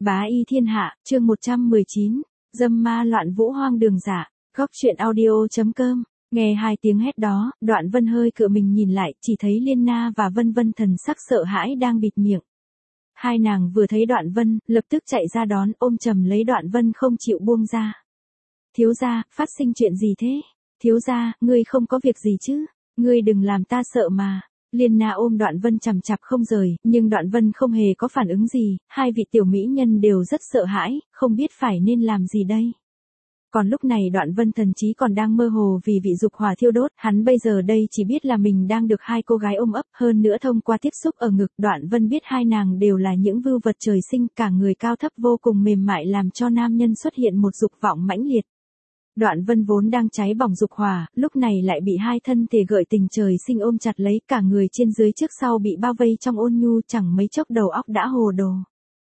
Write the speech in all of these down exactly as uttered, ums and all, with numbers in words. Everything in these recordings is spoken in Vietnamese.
Bá y thiên hạ, chương một trăm mười chín, dâm ma loạn vũ hoang đường giả, góc truyện audio.com, nghe hai tiếng hét đó, Đoạn Vân hơi cựa mình nhìn lại, chỉ thấy Liên Na và Vân Vân thần sắc sợ hãi đang bịt miệng. Hai nàng vừa thấy Đoạn Vân, lập tức chạy ra đón, ôm chầm lấy Đoạn Vân không chịu buông ra. Thiếu gia, phát sinh chuyện gì thế? Thiếu gia, ngươi không có việc gì chứ? Ngươi đừng làm ta sợ mà. Liên Na ôm Đoạn Vân chằm chặp không rời, nhưng Đoạn Vân không hề có phản ứng gì, hai vị tiểu mỹ nhân đều rất sợ hãi, không biết phải nên làm gì đây. Còn lúc này Đoạn Vân thần trí còn đang mơ hồ vì vị dục hỏa thiêu đốt, hắn bây giờ đây chỉ biết là mình đang được hai cô gái ôm ấp, hơn nữa thông qua tiếp xúc ở ngực, Đoạn Vân biết hai nàng đều là những vưu vật trời sinh, cả người cao thấp vô cùng mềm mại làm cho nam nhân xuất hiện một dục vọng mãnh liệt. Đoạn Vân vốn đang cháy bỏng dục hỏa, lúc này lại bị hai thân thể gợi tình trời sinh ôm chặt lấy, cả người trên dưới trước sau bị bao vây trong ôn nhu, chẳng mấy chốc đầu óc đã hồ đồ.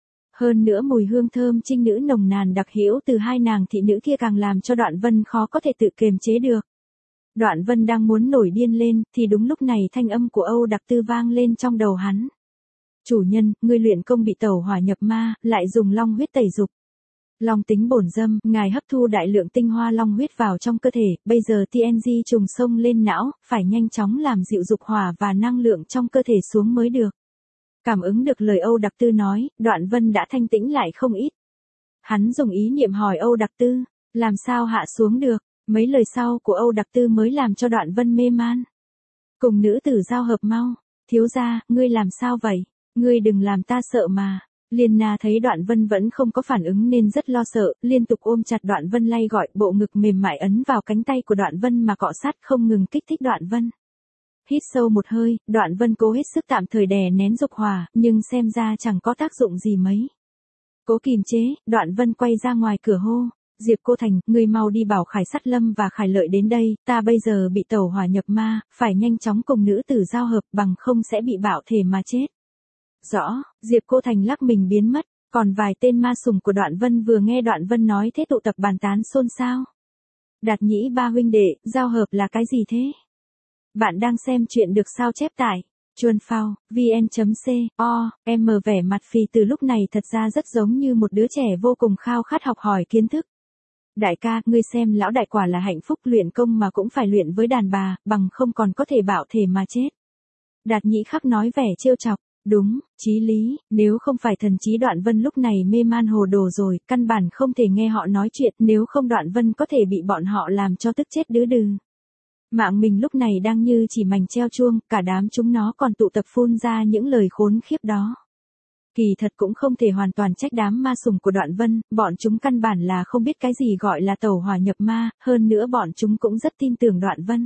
Hơn nữa mùi hương thơm trinh nữ nồng nàn đặc hữu từ hai nàng thị nữ kia càng làm cho Đoạn Vân khó có thể tự kiềm chế được. Đoạn Vân đang muốn nổi điên lên, thì đúng lúc này thanh âm của Âu Đặc Tư vang lên trong đầu hắn. Chủ nhân, ngươi luyện công bị tẩu hỏa nhập ma, lại dùng long huyết tẩy dục. Long tính bổn dâm, ngài hấp thu đại lượng tinh hoa long huyết vào trong cơ thể, bây giờ tê en giê trùng sông lên não, phải nhanh chóng làm dịu dục hỏa và năng lượng trong cơ thể xuống mới được. Cảm ứng được lời Âu Đặc Tư nói, Đoạn Vân đã thanh tĩnh lại không ít. Hắn dùng ý niệm hỏi Âu Đặc Tư, làm sao hạ xuống được, mấy lời sau của Âu Đặc Tư mới làm cho Đoạn Vân mê man. Cùng nữ tử giao hợp mau, thiếu gia, ngươi làm sao vậy, ngươi đừng làm ta sợ mà. Liên Na thấy Đoạn Vân vẫn không có phản ứng nên rất lo sợ, liên tục ôm chặt Đoạn Vân lay gọi, bộ ngực mềm mại ấn vào cánh tay của Đoạn Vân mà cọ sát không ngừng kích thích Đoạn Vân. Hít sâu một hơi, Đoạn Vân cố hết sức tạm thời đè nén dục hỏa, nhưng xem ra chẳng có tác dụng gì mấy. Cố kìm chế, Đoạn Vân quay ra ngoài cửa hô, Diệp Cô Thành, ngươi mau đi bảo Khải Sát Lâm và Khải Lợi đến đây, ta bây giờ bị tẩu hỏa nhập ma, phải nhanh chóng cùng nữ tử giao hợp bằng không sẽ bị bạo thể mà chết. Rõ, Diệp Cô Thành lắc mình biến mất, còn vài tên ma sủng của Đoạn Vân vừa nghe Đoạn Vân nói thế tụ tập bàn tán xôn xao. Đạt Nhĩ ba huynh đệ, giao hợp là cái gì thế? Bạn đang xem chuyện được sao chép tại chuan phao vn.co, em mở vẻ mặt phì từ lúc này thật ra rất giống như một đứa trẻ vô cùng khao khát học hỏi kiến thức. Đại ca, ngươi xem lão đại quả là hạnh phúc, luyện công mà cũng phải luyện với đàn bà, bằng không còn có thể bạo thể mà chết. Đạt Nhĩ khắc nói vẻ trêu chọc. Đúng, chí lý, nếu không phải thần trí Đoạn Vân lúc này mê man hồ đồ rồi, căn bản không thể nghe họ nói chuyện, nếu không Đoạn Vân có thể bị bọn họ làm cho tức chết đứ đừ. Mạng mình lúc này đang như chỉ mảnh treo chuông, cả đám chúng nó còn tụ tập phun ra những lời khốn khiếp đó. Kỳ thật cũng không thể hoàn toàn trách đám ma sủng của Đoạn Vân, bọn chúng căn bản là không biết cái gì gọi là tẩu hỏa nhập ma, hơn nữa bọn chúng cũng rất tin tưởng Đoạn Vân.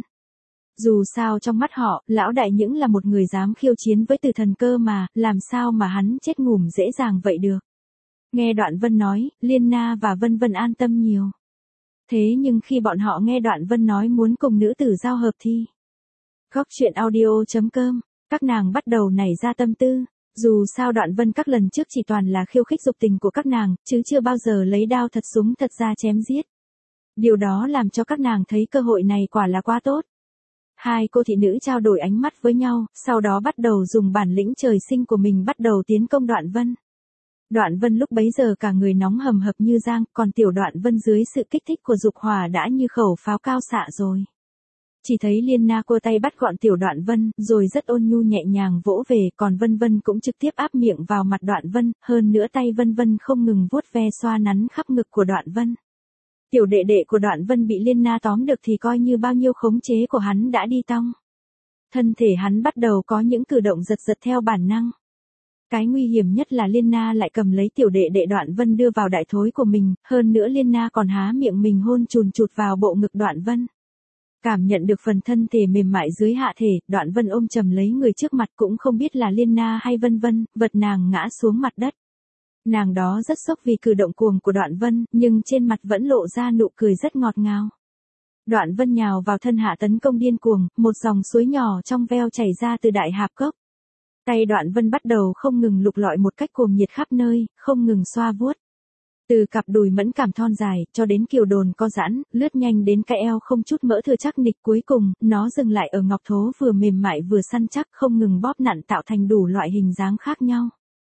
Dù sao trong mắt họ, lão đại những là một người dám khiêu chiến với tử thần cơ mà, làm sao mà hắn chết ngủm dễ dàng vậy được. Nghe Đoạn Vân nói, Liên Na và Vân Vân an tâm nhiều. Thế nhưng khi bọn họ nghe Đoạn Vân nói muốn cùng nữ tử giao hợp thì góc truyện audio.com, các nàng bắt đầu nảy ra tâm tư. Dù sao Đoạn Vân các lần trước chỉ toàn là khiêu khích dục tình của các nàng, chứ chưa bao giờ lấy đao thật súng thật ra chém giết. Điều đó làm cho các nàng thấy cơ hội này quả là quá tốt. Hai cô thị nữ trao đổi ánh mắt với nhau, sau đó bắt đầu dùng bản lĩnh trời sinh của mình bắt đầu tiến công Đoạn Vân. Đoạn Vân lúc bấy giờ cả người nóng hầm hập như giang, còn tiểu Đoạn Vân dưới sự kích thích của dục hỏa đã như khẩu pháo cao xạ rồi. Chỉ thấy Liên Na cô tay bắt gọn tiểu Đoạn Vân, rồi rất ôn nhu nhẹ nhàng vỗ về, còn Vân Vân cũng trực tiếp áp miệng vào mặt Đoạn Vân, hơn nữa tay Vân Vân không ngừng vuốt ve xoa nắn khắp ngực của Đoạn Vân. Tiểu đệ đệ của Đoạn Vân bị Liên Na tóm được thì coi như bao nhiêu khống chế của hắn đã đi tong. Thân thể hắn bắt đầu có những cử động giật giật theo bản năng. Cái nguy hiểm nhất là Liên Na lại cầm lấy tiểu đệ đệ Đoạn Vân đưa vào đại thối của mình, hơn nữa Liên Na còn há miệng mình hôn chùn chụt vào bộ ngực Đoạn Vân. Cảm nhận được phần thân thể mềm mại dưới hạ thể, Đoạn Vân ôm chầm lấy người trước mặt cũng không biết là Liên Na hay Vân Vân, vật nàng ngã xuống mặt đất. Nàng đó rất sốc vì cử động cuồng của Đoạn Vân, nhưng trên mặt vẫn lộ ra nụ cười rất ngọt ngào. Đoạn Vân nhào vào thân hạ tấn công điên cuồng, một dòng suối nhỏ trong veo chảy ra từ đại hạp cốc. Tay Đoạn Vân bắt đầu không ngừng lục lọi một cách cuồng nhiệt khắp nơi, không ngừng xoa vuốt. Từ cặp đùi mẫn cảm thon dài, cho đến kiều đồn co giãn, lướt nhanh đến cái eo không chút mỡ thừa chắc nịch, cuối cùng, nó dừng lại ở ngọc thố vừa mềm mại vừa săn chắc, không ngừng bóp nặn tạo thành đủ loại hình dáng khác nhau.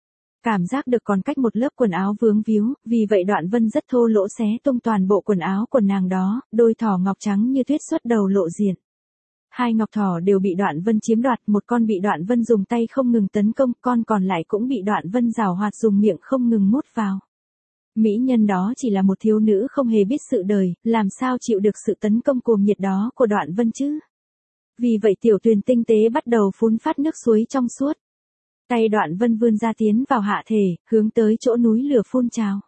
Cảm giác được còn cách một lớp quần áo vướng víu, vì vậy Đoạn Vân rất thô lỗ xé tung toàn bộ quần áo của nàng đó, đôi thỏ ngọc trắng như tuyết xuất đầu lộ diện. Hai ngọc thỏ đều bị Đoạn Vân chiếm đoạt, một con bị Đoạn Vân dùng tay không ngừng tấn công, con còn lại cũng bị Đoạn Vân giảo hoạt dùng miệng không ngừng mút vào. Mỹ nhân đó chỉ là một thiếu nữ không hề biết sự đời, làm sao chịu được sự tấn công cuồng nhiệt đó của Đoạn Vân chứ? Vì vậy tiểu tuyền tinh tế bắt đầu phun phát nước suối trong suốt. Tay Đoạn Vân vươn ra tiến vào hạ thể, hướng tới chỗ núi lửa phun trào.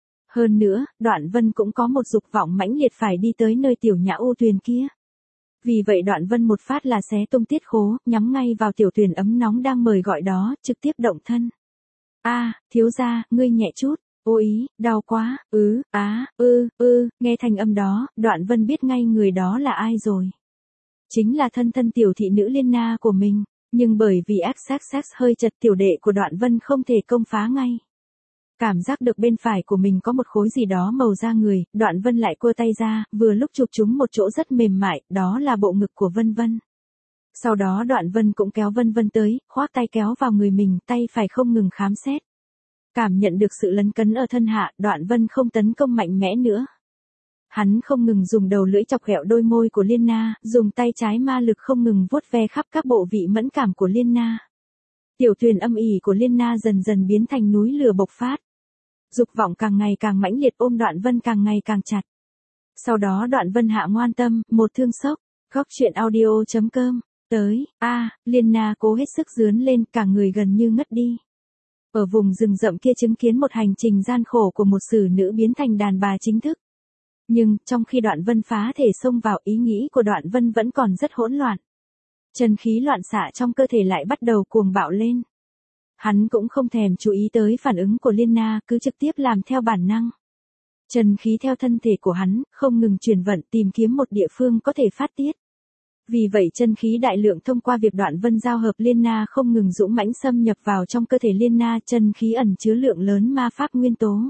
Hơn nữa, Đoạn Vân cũng có một dục vọng mãnh liệt phải đi tới nơi tiểu nhã u tuyền kia. Vì vậy Đoạn Vân một phát là xé tung tiết khố, nhắm ngay vào tiểu tuyền ấm nóng đang mời gọi đó, trực tiếp động thân. A, thiếu gia, ngươi nhẹ chút. Ô ý, đau quá, ứ, á, ư, ư, nghe thanh âm đó, Đoạn Vân biết ngay người đó là ai rồi. Chính là thân thân tiểu thị nữ Liên Na của mình, nhưng bởi vì xxx hơi chật tiểu đệ của Đoạn Vân không thể công phá ngay. Cảm giác được bên phải của mình có một khối gì đó màu da người, Đoạn Vân lại cua tay ra, vừa lúc chụp trúng một chỗ rất mềm mại, đó là bộ ngực của Vân Vân. Sau đó Đoạn Vân cũng kéo Vân Vân tới, khoác tay kéo vào người mình, tay phải không ngừng khám xét. Cảm nhận được sự lấn cấn ở thân hạ, Đoạn Vân không tấn công mạnh mẽ nữa. Hắn không ngừng dùng đầu lưỡi chọc ghẹo đôi môi của Liên Na, dùng tay trái ma lực không ngừng vuốt ve khắp các bộ vị mẫn cảm của Liên Na. Tiểu tuyền âm ỉ của Liên Na dần dần biến thành núi lửa bộc phát. Dục vọng càng ngày càng mãnh liệt ôm Đoạn Vân càng ngày càng chặt. Sau đó Đoạn Vân hạ ngoan tâm, một thương sốc, góc truyện audio chấm com, tới, a, à, Liên Na cố hết sức dướn lên, cả người gần như ngất đi. Ở vùng rừng rậm kia chứng kiến một hành trình gian khổ của một xử nữ biến thành đàn bà chính thức. Nhưng, trong khi Đoạn Vân phá thể xông vào, ý nghĩ của Đoạn Vân vẫn còn rất hỗn loạn. Chân khí loạn xạ trong cơ thể lại bắt đầu cuồng bạo lên. Hắn cũng không thèm chú ý tới phản ứng của Liên Na, cứ trực tiếp làm theo bản năng. Chân khí theo thân thể của hắn, không ngừng chuyển vận tìm kiếm một địa phương có thể phát tiết. Vì vậy chân khí đại lượng thông qua việc Đoạn Vân giao hợp Liên Na không ngừng dũng mãnh xâm nhập vào trong cơ thể Liên Na, chân khí ẩn chứa lượng lớn ma pháp nguyên tố.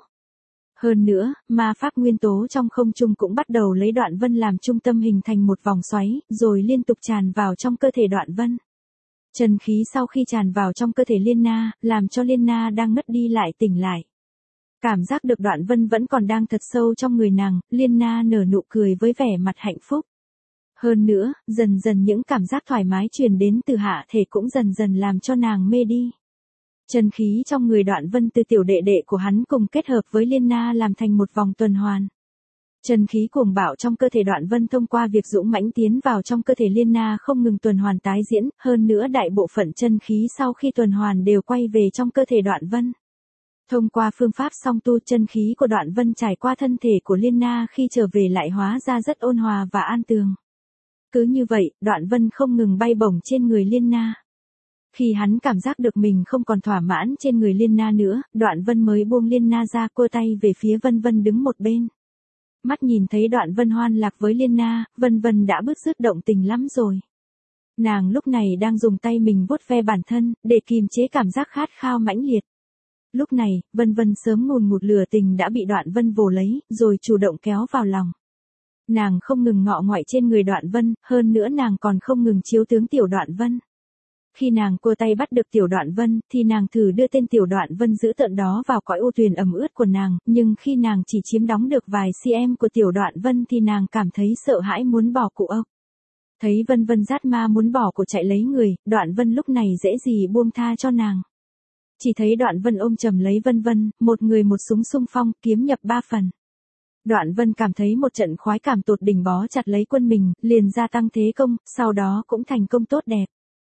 Hơn nữa, ma pháp nguyên tố trong không trung cũng bắt đầu lấy Đoạn Vân làm trung tâm hình thành một vòng xoáy, rồi liên tục tràn vào trong cơ thể Đoạn Vân. Chân khí sau khi tràn vào trong cơ thể Liên Na, làm cho Liên Na đang ngất đi lại tỉnh lại. Cảm giác được Đoạn Vân vẫn còn đang thật sâu trong người nàng, Liên Na nở nụ cười với vẻ mặt hạnh phúc. Hơn nữa, dần dần những cảm giác thoải mái truyền đến từ hạ thể cũng dần dần làm cho nàng mê đi. Chân khí trong người Đoạn Vân từ tiểu đệ đệ của hắn cùng kết hợp với Liên Na làm thành một vòng tuần hoàn. Chân khí cuồng bạo trong cơ thể Đoạn Vân thông qua việc dũng mãnh tiến vào trong cơ thể Liên Na không ngừng tuần hoàn tái diễn, hơn nữa đại bộ phận chân khí sau khi tuần hoàn đều quay về trong cơ thể Đoạn Vân. Thông qua phương pháp song tu, chân khí của Đoạn Vân trải qua thân thể của Liên Na khi trở về lại hóa ra rất ôn hòa và an tường. Cứ như vậy, Đoạn Vân không ngừng bay bổng trên người Liên Na. Khi hắn cảm giác được mình không còn thỏa mãn trên người Liên Na nữa, Đoạn Vân mới buông Liên Na ra, cua tay về phía Vân Vân đứng một bên. Mắt nhìn thấy Đoạn Vân hoan lạc với Liên Na, Vân Vân đã bứt rứt động tình lắm rồi. Nàng lúc này đang dùng tay mình vuốt ve bản thân, để kìm chế cảm giác khát khao mãnh liệt. Lúc này, Vân Vân sớm ngùn ngụt lửa tình đã bị Đoạn Vân vồ lấy, rồi chủ động kéo vào lòng. Nàng không ngừng ngọ ngoại trên người Đoạn Vân, hơn nữa nàng còn không ngừng chiếu tướng tiểu Đoạn Vân. Khi nàng cua tay bắt được tiểu Đoạn Vân, thì nàng thử đưa tên tiểu Đoạn Vân dữ tợn đó vào cõi u tuyền ẩm ướt của nàng, nhưng khi nàng chỉ chiếm đóng được vài cm của tiểu Đoạn Vân thì nàng cảm thấy sợ hãi muốn bỏ cụ ốc. Thấy Vân Vân rát ma muốn bỏ cổ chạy lấy người, Đoạn Vân lúc này dễ gì buông tha cho nàng. Chỉ thấy Đoạn Vân ôm chầm lấy Vân Vân, một người một súng xung phong, kiếm nhập ba phần. Đoạn Vân cảm thấy một trận khoái cảm tột đỉnh bó chặt lấy quân mình, liền gia tăng thế công, sau đó cũng thành công tốt đẹp.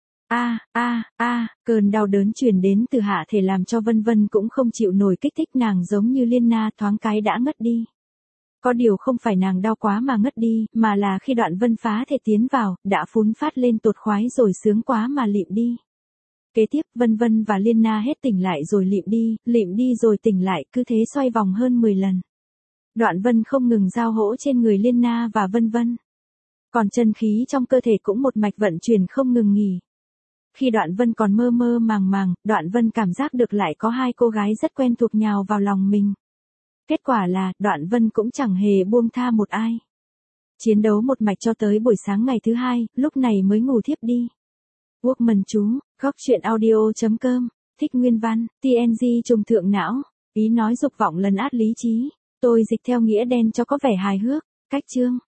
A, a, a, cơn đau đớn truyền đến từ hạ thể làm cho Vân Vân cũng không chịu nổi kích thích, nàng giống như Liên Na thoáng cái đã ngất đi. Có điều không phải nàng đau quá mà ngất đi, mà là khi Đoạn Vân phá thể tiến vào, đã phún phát lên tột khoái rồi sướng quá mà lịm đi. Kế tiếp, Vân Vân và Liên Na hết tỉnh lại rồi lịm đi, lịm đi rồi tỉnh lại, cứ thế xoay vòng hơn mười lần. Đoạn Vân không ngừng giao hỗ trên người Liên Na và Vân Vân. Còn chân khí trong cơ thể cũng một mạch vận chuyển không ngừng nghỉ. Khi Đoạn Vân còn mơ mơ màng màng, Đoạn Vân cảm giác được lại có hai cô gái rất quen thuộc nhào vào lòng mình. Kết quả là, Đoạn Vân cũng chẳng hề buông tha một ai. Chiến đấu một mạch cho tới buổi sáng ngày thứ hai, lúc này mới ngủ thiếp đi. Workman chú, góc truyện audio chấm com Thích nguyên văn, tê en giê trùng thượng não. Ý nói dục vọng lấn át lý trí. Tôi dịch theo nghĩa đen cho có vẻ hài hước. Cách chương.